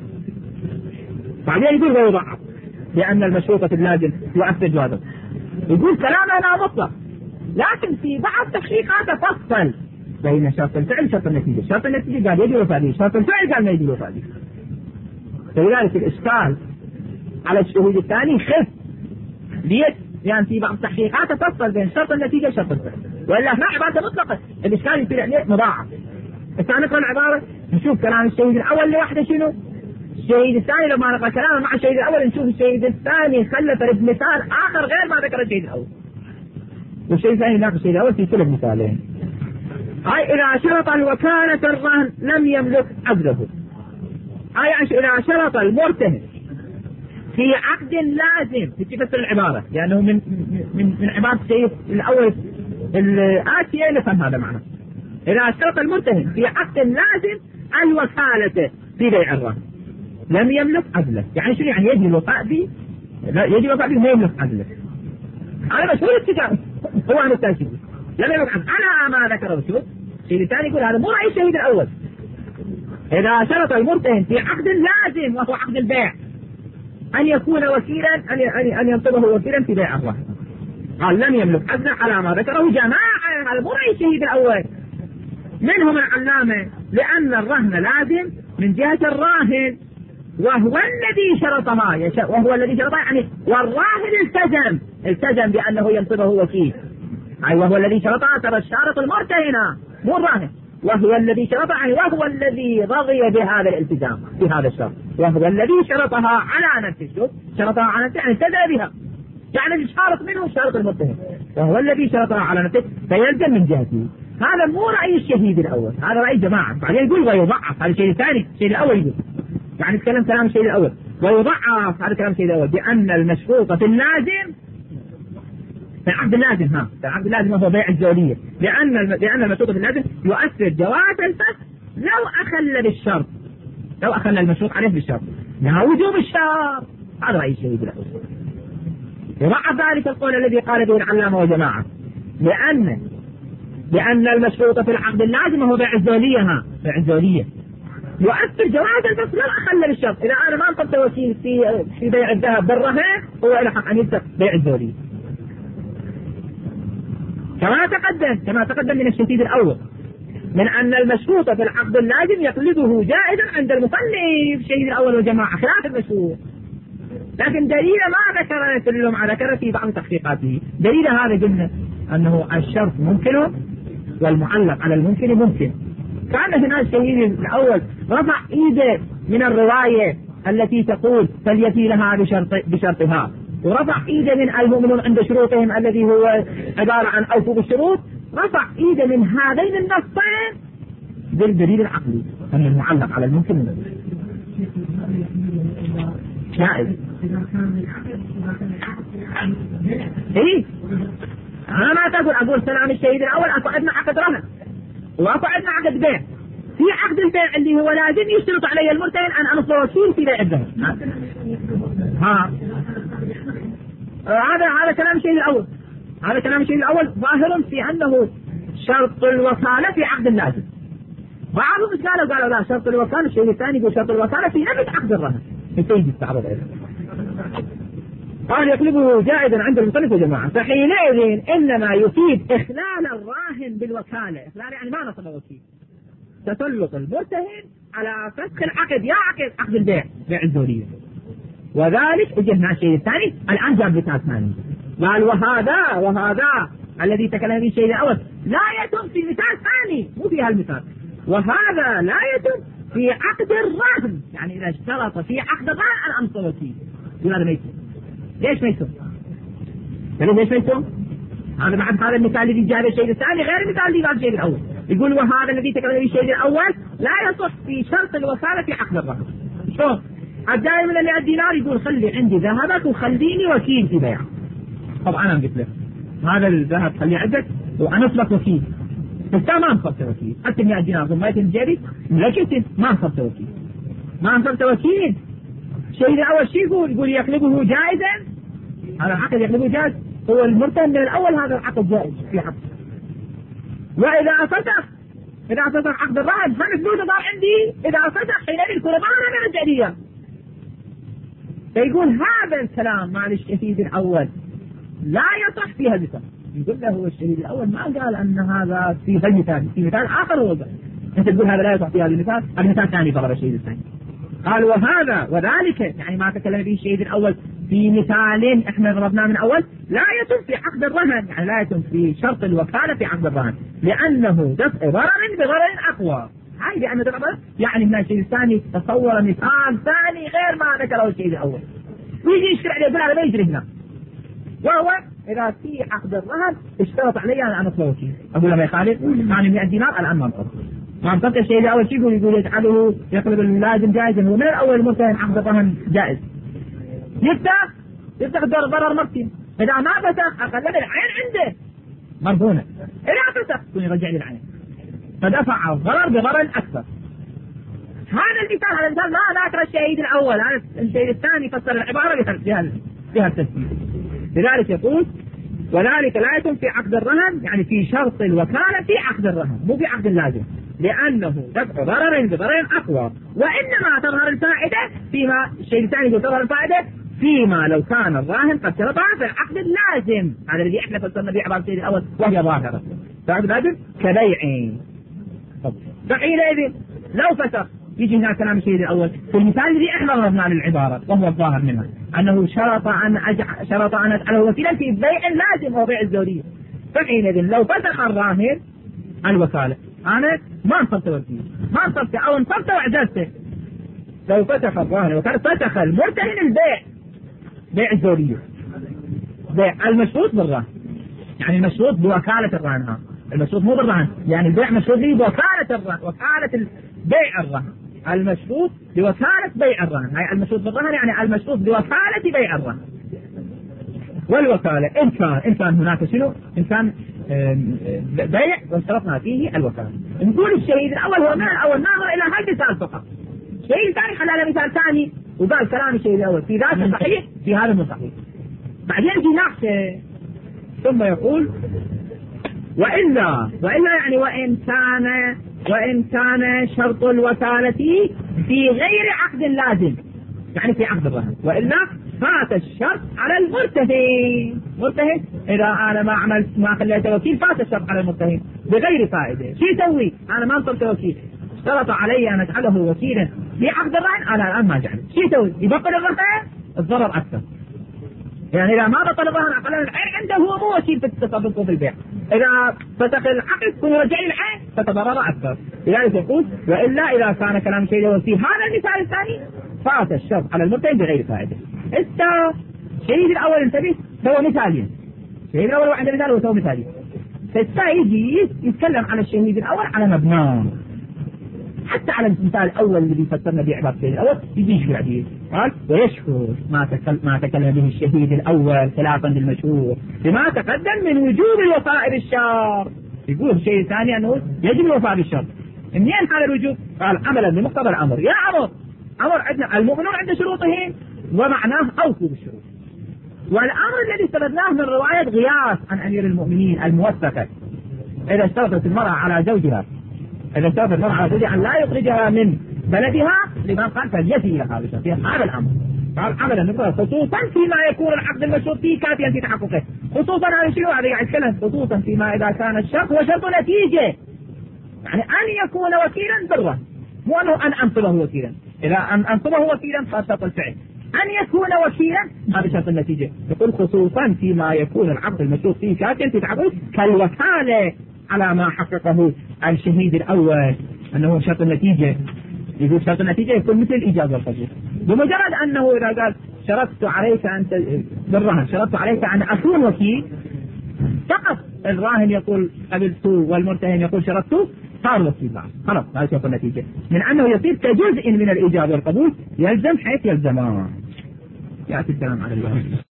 بعدين يقول ويضعف لأن المشروطة اللازم يؤثر جوازه. يقول كلامنا مطلق، لكن في بعض تحقيقات فصل بين شرط الفعل وشرط النتيجة. شرط النتيجة قال يجب الوفاء به، شرط الفعل قال ما يجب الوفاء به. فلذلك الإشكال على الشهود الثاني خف ليش؟ لأن في بعض التحقيقات تفصل بين شرط النتيجة وشرط الفعل، وإلا هنا عبارة مطلقة الإشكال يصير عليه مضاعف. الثاني نقرأ العبارة نشوف كلام الشهيد الأول لوحده شنو، الشهيد الثاني لما نقرأ كلامه مع الشهيد الأول نشوف الشهيد الثاني خلف بمثال آخر غير ما ذكر الشهيد الأول، والشهيد الثاني يناقش الشهيد الأول في كل المثالين. هاي إذا شرط الوكالة الرهن لم يملك عقده. هاي إذا شرط المرتهن في عقد لازم تفسر العبارة لأنه من من من عبارة الشيء الأول الآتية نفهم هذا معنى. إذا شرط المرتهن في عقد لازم الوكالة في بيع الرهن لم يملك عدله، يعني شنو يعني يجب الوفاء به؟ لا يجب الوفاء به ما يملك عدله. هذا مشهور التجارة هو عن التأكيد لم يملك عدله على ما ذكره. شوف الشيء الثاني يقول هذا مو رأي الشهيد الأول. إذا شرط المرتهن في عقد لازم وهو عقد البيع أن يكون وكيلا أن أن ينصبه وكيلا في بيع الرهن، قال لم يملك عدله على ما ذكره جماعة. هذا مو رأي الشهيد الأول، منهم العلامة لأن الرهن لازم من جهة الراهن وهو الذي شرطها، وهو الذي شرطها يعني والراهن التزم التزم بأنه ينصبه وكيل، أي وهو الذي شرطها. ترى الشارط المرتهن مو الراهن، وهو الذي شرطها يعني وهو الذي رضي بهذا الالتزام بهذا الشرط، وهو الذي شرطها على نفسه. شرطها على نفسه يعني التزم بها، يعني الشارط منه الشارط المرتهن وهو الذي شرطها على نفسه فيلزم من جهته. هذا مو رأي الشهيد الأول، هذا رأي جماعة. بعدين يقول ويضعف، هذا الشيء الثاني. الشيء الأول يقول يعني تكلم كلام الشيء الأول ويضعف، هذا كلام الشيء الأول بأن المشروط في اللازم في العقد اللازم ها في العقد اللازم هو بيع الزولية، لأن لأن المشروط في اللازم يؤثر جواز الفسخ لو أخل بالشرط، لو أخل المشروط عليه بالشرط مع وجوب الشرط. هذا رأي الشهيد الأول. يضعف ذلك القول الذي قال به العلامة وجماعة لأن لأن المشروط في العقد اللازم هو بيع الزولية ها بيع الزولية يؤثر جواز الفسخ لو أخل بالشرط. إذا أنا ما انطبت وكيل في في بيع الذهب بالرهن هو له حق أن يفسخ بيع الزولية، كما تقدم كما تقدم من الشهيد الأول من أن المشروط في العقد اللازم يقلده جائزا عند المصنف الشهيد الأول وجماعة خلاف المشروط. لكن دليل ما ذكر يدل ما ذكر في بعض تحقيقاته. دليل هذا قلنا أنه الشرط ممكن والمعلق على الممكن ممكن. كان هنا الشهيد الأول رفع إيده من الرواية التي تقول فليتي لها بشرط بشرطها، ورفع إيده من المؤمنون عند شروطهم الذي هو عبارة عن أوفوا بالشروط، رفع إيده من هذين النصين بالدليل العقلي أن المعلق على الممكن جائز. ايه انا ما تقول اقول سلام الشهيد الاول اكو عندنا عقد رهن واكو عندنا عقد بيع. في عقد البيع اللي هو لازم يشترط علي المرتهن ان انا وكيل في بيع الذهب. ها هذا هذا كلام الشهيد الاول. هذا كلام الشهيد الاول ظاهر في انه شرط الوكاله في عقد اللازم. بعضهم ايش قالوا؟ قالوا لا شرط الوكاله. الشيء الثاني يقول شرط الوكاله في نفس عقد الرهن. يجي التعرض عليه. قال يقلبه جائزا عند المصنف يا جماعه. فحينئذ انما يفيد اخلال الراهن بالوكاله. اخلال يعني ما نصب وكيل. تسلط المرتهن على فسخ العقد يا عقد عقد البيع بيع الزوريه. وذلك وجهنا الشيء الثاني الان جاب مثال ثاني. قال وهذا وهذا الذي تكلم به الشيء الاول لا يتم في مثال ثاني مو في هالمثال. وهذا لا يتم في عقد الرهن. يعني اذا اشترط في عقد الرهن ان انصب وكيل. هذا ما يتم. ليش ما يتم؟ ليش ما يتم؟ هذا بعد هذا المثال الذي جاب الشيء الثاني غير المثال الذي جاب الشيء الاول. يقول وهذا الذي تكلم به الشيء الاول لا يصح في شرط الوكاله في عقد الرهن. شلون؟ الدائم اللي عندي دينار يقول خلي عندي ذهبك وخليني وكيل في بيع. طبعا انا قلت له هذا الذهب خليه عندك وانا اصبح وكيل. انت ما انصبت وكيل. حتى مئة دينار ثم يتم جيبي لكن ما انصبت وكيل. ما انصبت وكيل. الشيء الاول شيء يقول يقول يقلبه جائزا. هذا العقد يقلبه جائز. هو المرتهن من الاول هذا العقد جائز في حق. واذا فسخ اذا فسخ عقد الرهن هم فلوسه ضاع عندي. اذا فسخ حينئذ كل مره انا ارجع لي. فيقول هذا الكلام مع الشهيد الاول لا يصح فيها المثال. يقول له هو الشهيد الاول ما قال ان هذا في مثال في مثال اخر. هو قال انت تقول هذا لا يصح في هذا المثال. المثال ثاني ضرب الشهيد الثاني. قال وهذا وذلك يعني ما تكلم به الشهيد الاول في مثال احنا ضربناه من اول لا يتم في عقد الرهن. يعني لا يتم في شرط الوكاله في عقد الرهن لانه دفع ضرر بضرر اقوى. هاي لأن ضرر يعني من الشيء الثاني تصور مثال ثاني غير ما ذكره الشيء الاول. ويجي يشكر عليه يقول هذا ما يجري هنا. وهو إذا في عقد الرهن اشترط علي أن أنا أصبح وكيل. أقول له ما يخالف يعني مئة دينار الآن ما انصب. ما انصبت الشيء الأول شيء يقول يقول يجعله يقلب اللازم جائزا. هو من الأول مرتهن عقد الرهن جائز. يفتح يفتح الدور ضرر مرتين. إذا ما فتح أقل من العين عنده مرهونة. إذا فتح يكون يرجع لي العين. فدفع الضرر بضرر أكثر. هذا المثال هذا المثال ما ذكر الشهيد الأول. هذا الشهيد الثاني فسر العبارة بها بها التفسير. لذلك يقول وذلك لا يتم في عقد الرهن يعني في شرط الوكالة في عقد الرهن مو في عقد اللازم لأنه دفع ضرر بضرر أقوى. وإنما تظهر الفائدة فيما الشيء الثاني يقول تظهر الفائدة فيما لو كان الراهن قد شرطها في العقد اللازم. هذا الذي احنا فسرنا به عبارة الشيء الأول وهي ظاهرة. فعقد اللازم كبيع. فحينئذ لو فسخ يجي هنا كلام الشيء الأول في المثال الذي احنا ضربنا للعبارة وهو الظاهر منها أنه شرط أن أجع... شرط أن أجعله وكيلا في بيع لازم هو بيع الزورية. فحينئذ لو فسخ الراهن الوكالة أنا ما انصبت وكيل ما انصبت أو انصبت وعجزت. لو فسخ الراهن الوكالة فسخ المرتهن البيع بيع الزورية بيع المشروط بالرهن. يعني المشروط بوكالة الرهن. المشروط مو بالرهن يعني البيع مشروط به بوكالة الرهن. وكالة بيع الرهن المشروط بوكالة بيع الرهن. هاي المشروط بالرهن يعني المشروط بوكالة بيع الرهن. والوكالة إن كان إن كان هناك شنو إن كان بيع واشترطنا فيه الوكالة. نقول الشهيد الأول هو من الأول ناظر إلى هذا المثال فقط. الشهيد الثاني خلى مثال ثاني وقال كلام الشهيد الأول في ذاك صحيح في هذا مو صحيح. بعدين يجي ناقشه ثم يقول وإلا وإلا يعني وإن كان وإن كان شرط الوكالة في غير عقد لازم يعني في عقد الرهن وإلا فات الشرط على المرتهن. مرتهن إذا أنا ما عملت ما خليت وكيل فات الشرط على المرتهن بغير فائدة. شو يسوي؟ أنا ما انصبت وكيل اشترط علي أن أجعله وكيلا في عقد الرهن أنا الآن ما جعله. شو يسوي؟ يبطل الرهن الضرر أكثر. يعني إذا ما بطل الرهن أقل العين عنده هو مو وكيل في التصرف في البيع. إذا فسخ العقد يكون رجع العين فتضرر أكثر. لذلك يقول وإلا إذا كان كلام شيء في هذا المثال الثاني فات الشرط على المرتهن بغير فائدة. إذا الشهيد الأول انتبه سوى مثالين. الشهيد الأول واحد مثال وسوى مثالين. فإذا يجي يتكلم عن الشهيد الأول على مبناه حتى على المثال الأول الذي فسرنا به عبارة الشهيد الأول يجيش بالعديد قال ويشهد ما تكلم ما تكلم به الشهيد الأول خلافا للمشهور بما تقدم من وجوب الوفاء بالشرط. يقول شيء ثاني أنه يجب الوفاء بالشرط. منين هذا الوجوب؟ قال عملا بمقتضى الأمر. يا عمر أمر عندنا المؤمنون عند شروطهم ومعناه أوفوا بالشروط. والأمر الذي استفدناه من رواية غياث عن أمير المؤمنين الموثقة إذا اشترطت المرأة على زوجها إذا اشترطت المرأة على زوجها أن لا يخرجها من بلدها لمن قال فليفي لها بشرطها. هذا الأمر قال عملا نقول خصوصا فيما يكون العقد المشروط فيه كافيا في تحققه. خصوصا هذا الشيء هذا يعني كلام خصوصا فيما إذا كان الشرط هو شرط نتيجة، يعني أن يكون وكيلا برا، مو أنه أن أنصبه وكيلا. إذا أن أنصبه وكيلا فهذا شرط الفعل. أن يكون وكيلا هذا شرط النتيجة. يقول خصوصا فيما يكون العقد المشروط فيه كافيا في تحققه كالوكالة على ما حققه الشهيد الأول أنه شرط النتيجة. يقول شرط النتيجة يكون مثل الإجازة والقبول. بمجرد أنه إذا قال شرطت عليك أن بالرهن شرطت عليك أن أكون وكيل فقط الراهن يقول قبلت والمرتهن يقول شرطت صار وكيل بعد خلاص. هذا شرط النتيجة من أنه يصير كجزء من الإجازة والقبول يلزم حيث يلزمان. يأتي الكلام على الله.